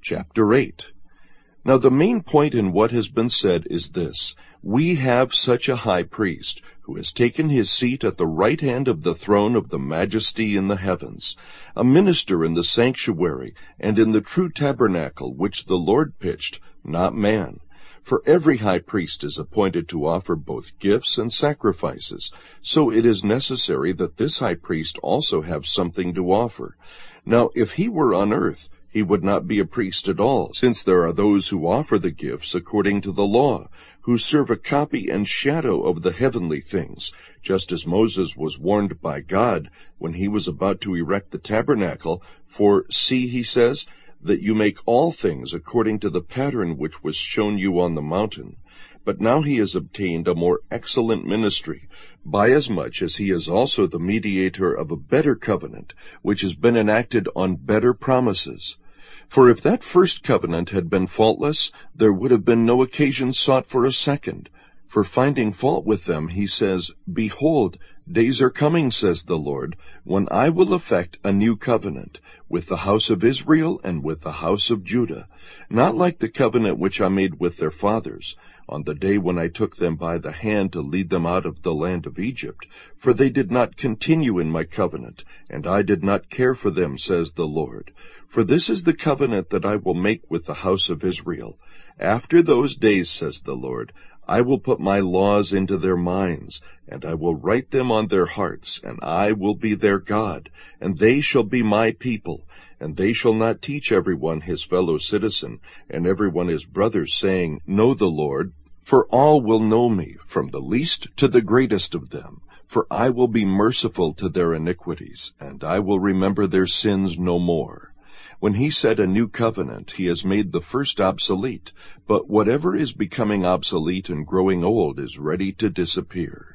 Chapter 8. Now the main point in what has been said is this: we have such a high priest, who has taken his seat at the right hand of the throne of the majesty in the heavens, a minister in the sanctuary and in the true tabernacle which the Lord pitched, not man. For every high priest is appointed to offer both gifts and sacrifices, so it is necessary that this high priest also have something to offer. Now if he were on earth, he would not be a priest at all, since there are those who offer the gifts according to the law, who serve a copy and shadow of the heavenly things, just as Moses was warned by God when he was about to erect the tabernacle. For, see, he says, that you make all things according to the pattern which was shown you on the mountain. But now he has obtained a more excellent ministry, byasmuch as he is also the mediator of a better covenant, which has been enacted on better promises. For if that first covenant had been faultless, there would have been no occasion sought for a second. For finding fault with them, he says, Behold, days are coming, says the Lord, when I will effect a new covenant with the house of Israel and with the house of Judah, not like the covenant which I made with their fathers, on the day when I took them by the hand to lead them out of the land of Egypt. For they did not continue in my covenant, and I did not care for them, says the Lord. For this is the covenant that I will make with the house of Israel. After those days, says the Lord, I will put my laws into their minds, and I will write them on their hearts, and I will be their God, and they shall be my people. And they shall not teach everyone his fellow citizen, and everyone his brother, saying, Know the Lord, for all will know me, from the least to the greatest of them. For I will be merciful to their iniquities, and I will remember their sins no more. When he said a new covenant, he has made the first obsolete, but whatever is becoming obsolete and growing old is ready to disappear.